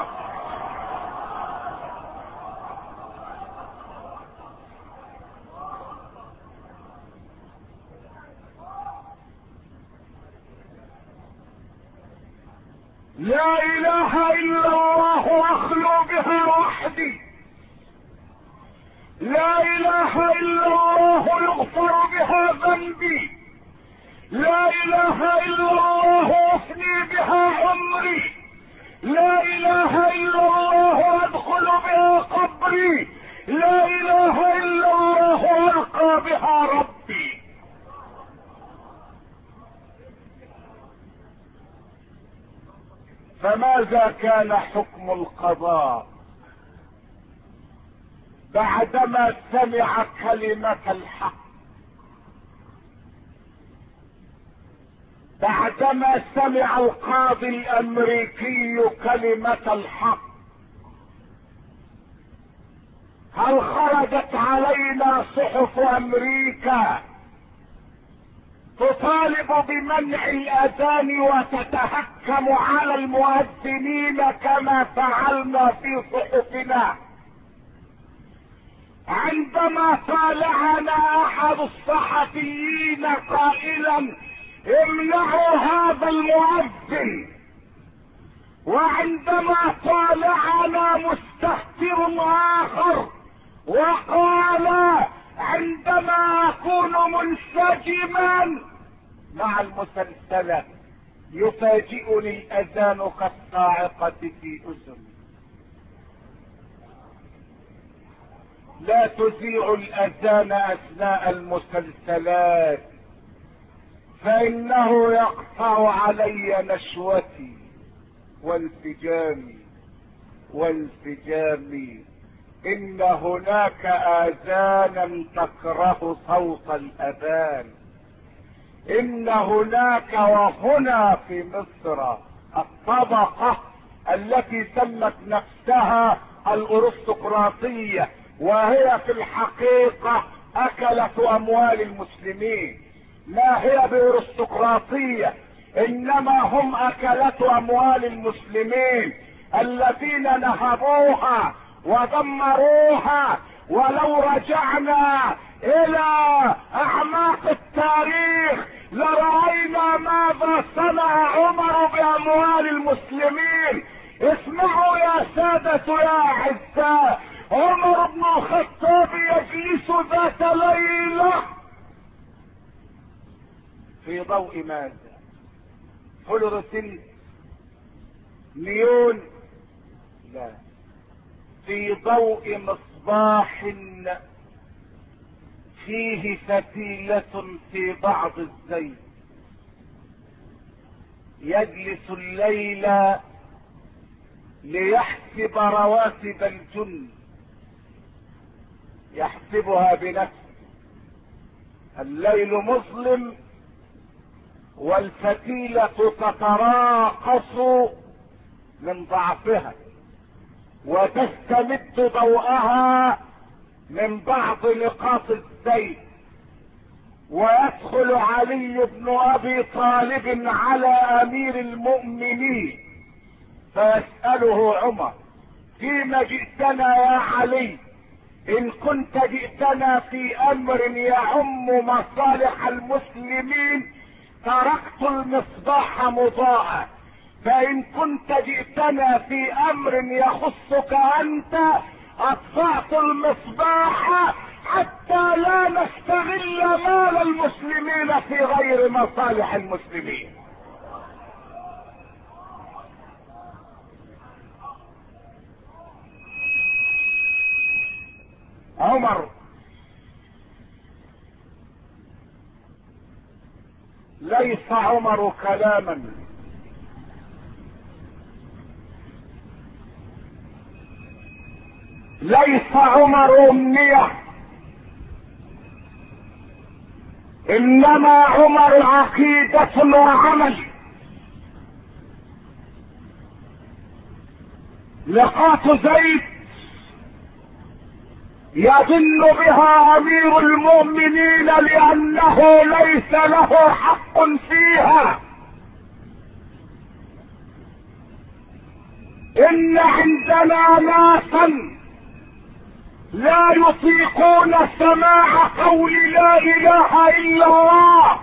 لا اله الا الله اخلو بها وحدي، لا اله الا الله يغفر بها ذنبي، لا اله الا الله افني بها عمري، لا اله الا الله ادخل بها قبري، لا اله الا الله القى بها ربي. فماذا كان حكم القضاء بعدما سمع كلمة الحق؟ بعدما سمع القاضي الامريكي كلمة الحق، هل خرجت علينا صحف امريكا تطالب بمنع الاذان وتتهكم على المؤذنين كما فعلنا في صحفنا؟ عندما طالعنا احد الصحفيين قائلا: امنعوا هذا المؤذن، وعندما طالعنا مستهتر اخر وقال: عندما اكون منسجما مع المسلسلة يفاجئني الاذان كالصاعقة في اذني. لا تذيع الاذان اثناء المسلسلات، فانه يقطع علي نشوتي وانسجامي. ان هناك اذانا تكره صوت الاذان، ان هناك وهنا في مصر الطبقة التي سمت نفسها الارستقراطية، وهي في الحقيقة اكلة اموال المسلمين. ما هي بارستقراطية، انما هم اكلة اموال المسلمين الذين نهبوها ودمروها. ولو رجعنا الى اعماق التاريخ لرأينا ماذا صنع عمر باموال المسلمين. اسمعوا يا سادة يا اعزاء، عمر بن الخطاب يجلس ذات ليلة في ضوء ماذا؟ فلورسنت؟ نيون؟ لا، في ضوء مصباح فيه فتيلة في بعض الزيت. يجلس الليل ليحسب رواتب الجند، يحسبها بنفسه. الليل مظلم والفتيلة تتراقص من ضعفها وتستمد ضوءها من بعض نقاط السيف، ويدخل علي بن ابي طالب على امير المؤمنين فيسأله عمر: فيما جئتنا يا علي؟ ان كنت جئتنا في امر يعم مصالح المسلمين تركت المصباح مضاء، فان كنت جئتنا في امر يخصك انت اطفأت المصباح حتى لا نستغل مال المسلمين في غير مصالح المسلمين. عمر ليس عمر كلاما، ليس عمر امنية، انما عمر عقيدة وعمل. لقاة زيد يظن بها امير المؤمنين لانه ليس له حق فيها. ان عندنا ناسا لا يطيقون سماع قول لا اله الا الله،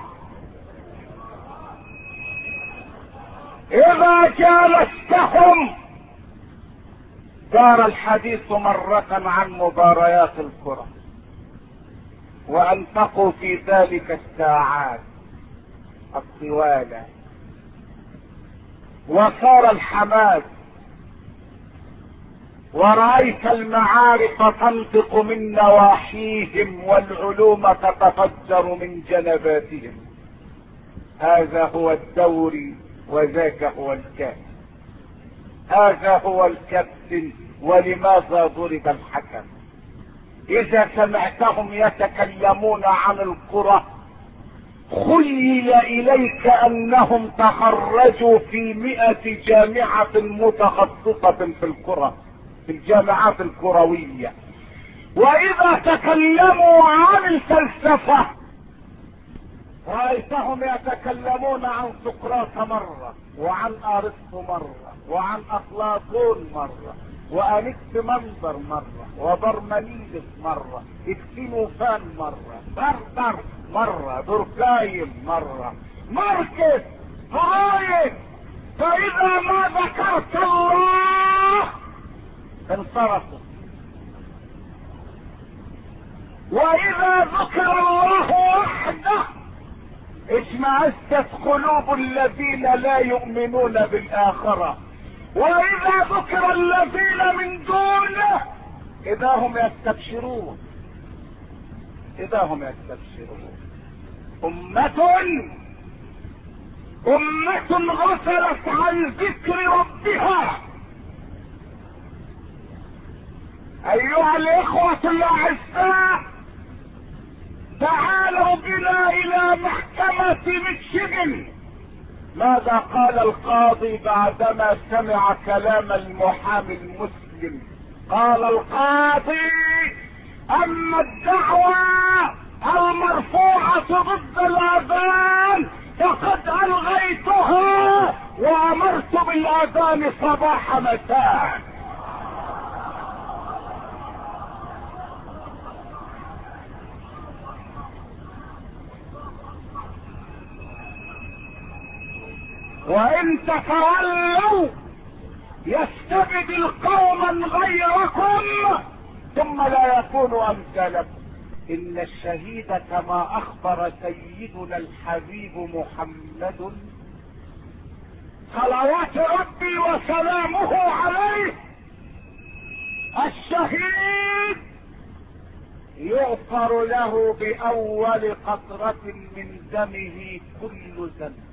اذا جالستهم دار الحديث مرة عن مباريات الكرة وانفقوا في ذلك الساعات الطوال، وصار الحماس، ورأيت المعارف تنطق من نواحيهم والعلوم تتفجر من جنباتهم. هذا هو الدوري وذاك هو الكاس، هذا هو الكابتن ولماذا ضرب الحكم. اذا سمعتهم يتكلمون عن الكرة خيل اليك انهم تخرجوا في 100 جامعة متخصصة في الكرة، في الجامعات الكروية. واذا تكلموا عن الفلسفة رأيتهم يتكلمون عن سقراط مرة، وعن ارسطو مرة، وعن افلاطون مرة، وانكس منظر مرة، وبرمنيدس مرة، اكسينوفان مرة، بردر مرة، دوركايم مرة، ماركس، فرايد. فاذا ما ذكرت الله انصرفوا، واذا ذكر الله وحده اشمئزت قلوب الذين لا يؤمنون بالاخرة، واذا ذكر الذين من دونه اذا هم يستبشرون، اذا هم يستبشرون. امة غفلت عن ذكر ربها. ايها الاخوة الاعزاء، تعالوا بنا الى محكمة ميشيغان. ماذا قال القاضي بعدما سمع كلام المحامي المسلم؟ قال القاضي: اما الدعوى المرفوعة ضد الاذان فقد الغيتها وامرت بالاذان صباح مساء. وان تتولوا يستبدل قوما غيركم ثم لا يكونوا امثالكم. ان الشهيد كما اخبر سيدنا الحبيب محمد صلوات ربي وسلامه عليه: الشهيد يغفر له باول قطرة من دمه كل ذنب.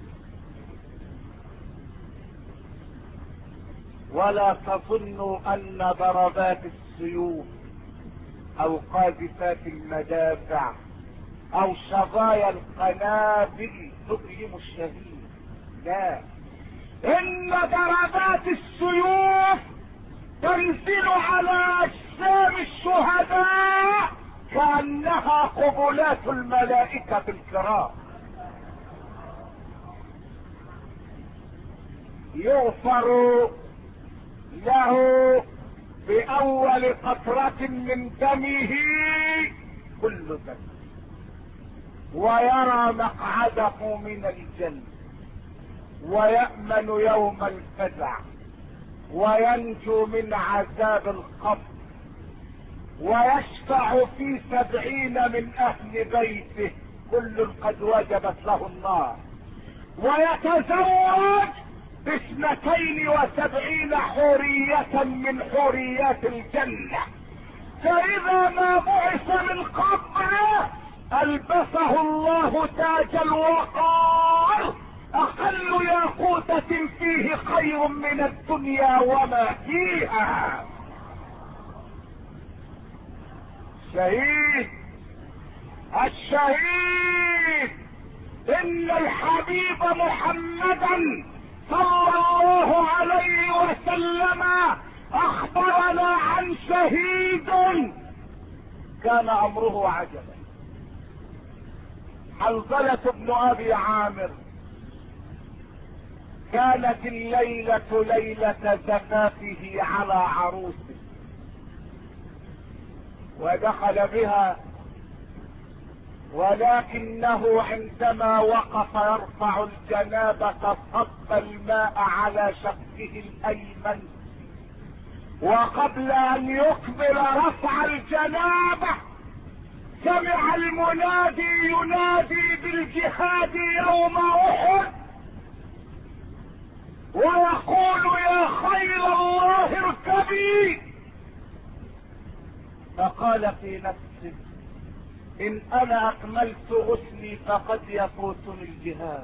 ولا تظنوا ان ضربات السيوف او قاذفات المدافع او شظايا القنابل تؤلم الشهيد، لا، ان ضربات السيوف تنزل على اجسام الشهداء كأنها قبلات الملائكة الكرام. يغفر له بأول قطرة من دمه كل ذنب، ويرى مقعده من الجنة، ويأمن يوم الفزع، وينجو من عذاب القبر، ويشفع في 70 من اهل بيته كل قد وجبت له النار، ويتزوج ب72 حورية من حوريات الجنة. فاذا ما بعث من قبره البسه الله تاج الوقار، اقل ياقوتة فيه خير من الدنيا وما فيها. شهيد، الشهيد، ان الحبيب محمدا صلى الله عليه وسلم اخبرنا عن شهيد كان امره عجبا. حنظلة بن ابي عامر، كانت الليلة ليلة زفافه على عروسه، ودخل بها، ولكنه عندما وقف يرفع الجنابة صب الماء على شقه الايمن، وقبل ان يكمل رفع الجنابة سمع المنادي ينادي بالجهاد يوم احد، ويقول يا خيل الله اركبي. فقال في نفسه ان انا اكملت غسلي فقد يفوتني الجهاد،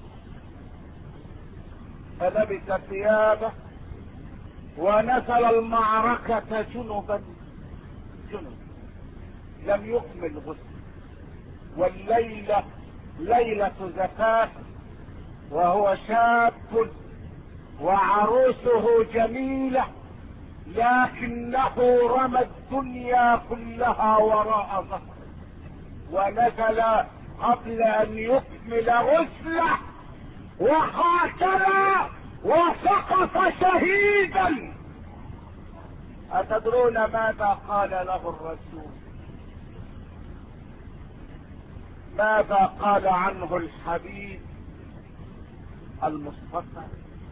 فلبس ثيابه ونزل المعركة جنبا، لم يكمل غسل، والليلة ليلة زفاف، وهو شاب وعروسه جميلة، لكنه رمى الدنيا كلها وراء ظهره، ونزل قبل ان يكمل غسله وقاتل وسقط شهيدا. اتدرون ماذا قال له الرسول؟ ماذا قال عنه الحبيب المصطفى؟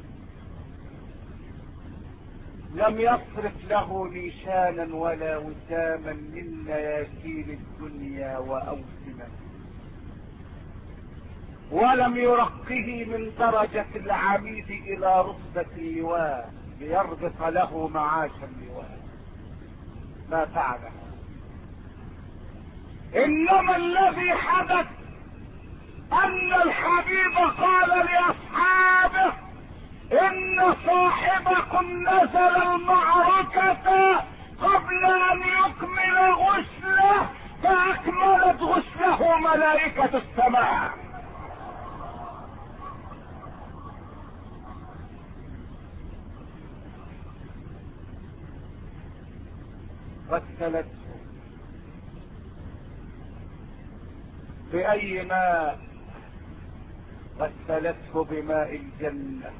لم يصرف له نيشانا ولا وساما من نياشين الدنيا واوسمه، ولم يرقه من درجة العميد الى رتبة اللواء ليربط له معاش اللواء، ما فعله. انما الذي حدث ان الحبيب قال لاصحابه ان صاحبكم نزل المعركة قبل ان يكمل غسله، فاكملت غسله ملائكة السماء. غسلته بأي ماء؟ غسلته بماء الجنة،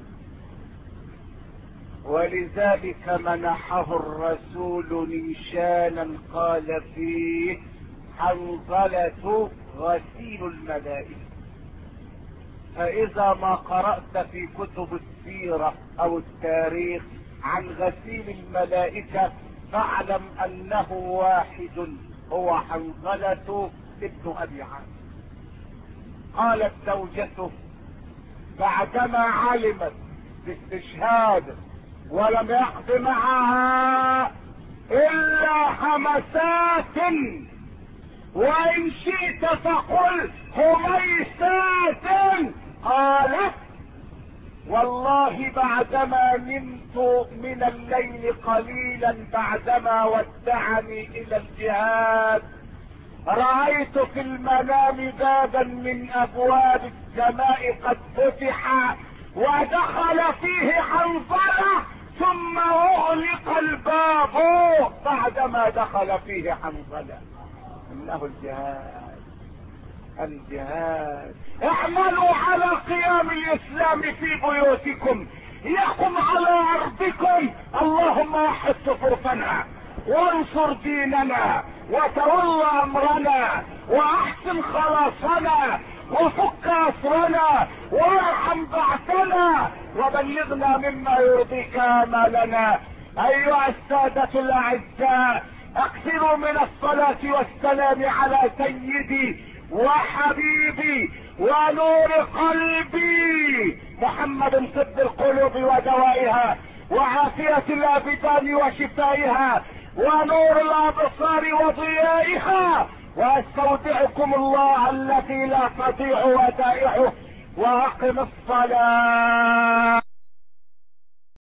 ولذلك منحه الرسول نيشانا قال فيه حنظلة غسيل الملائكة. فإذا ما قرأت في كتب السيرة أو التاريخ عن غسيل الملائكة فاعلم أنه واحد، هو حنظلة ابن أبي عامر. قالت زوجته بعدما علمت باستشهاد ولم يقض معها إلا همسات، وإن شئت فقل هميسات، قالت والله بعدما نمت من الليل قليلا بعدما ودعني إلى الجهاد رأيت في المنام بابا من ابواب السماء قد فتح ودخل فيه حنظلة ثم اغلق الباب بعدما دخل فيه حنظلة. انه الجهاد. اعملوا على قيام الاسلام في بيوتكم، يقم على ارضكم. اللهم وحد صفوفنا وانصر ديننا وتول امرنا واحسن خلاصنا وفك اسرنا وارحم بعثنا وبلغنا مما يرضيك امالنا. ايها السادة الاعزاء، اكثروا من الصلاة والسلام على سيدي وحبيبي ونور قلبي محمد، طب القلوب ودوائها وعافية الابدان وشفائها ونور الابصار وضيائها. واستودعكم الله الذي لا تضيع ودائعه، واقم الصلاة.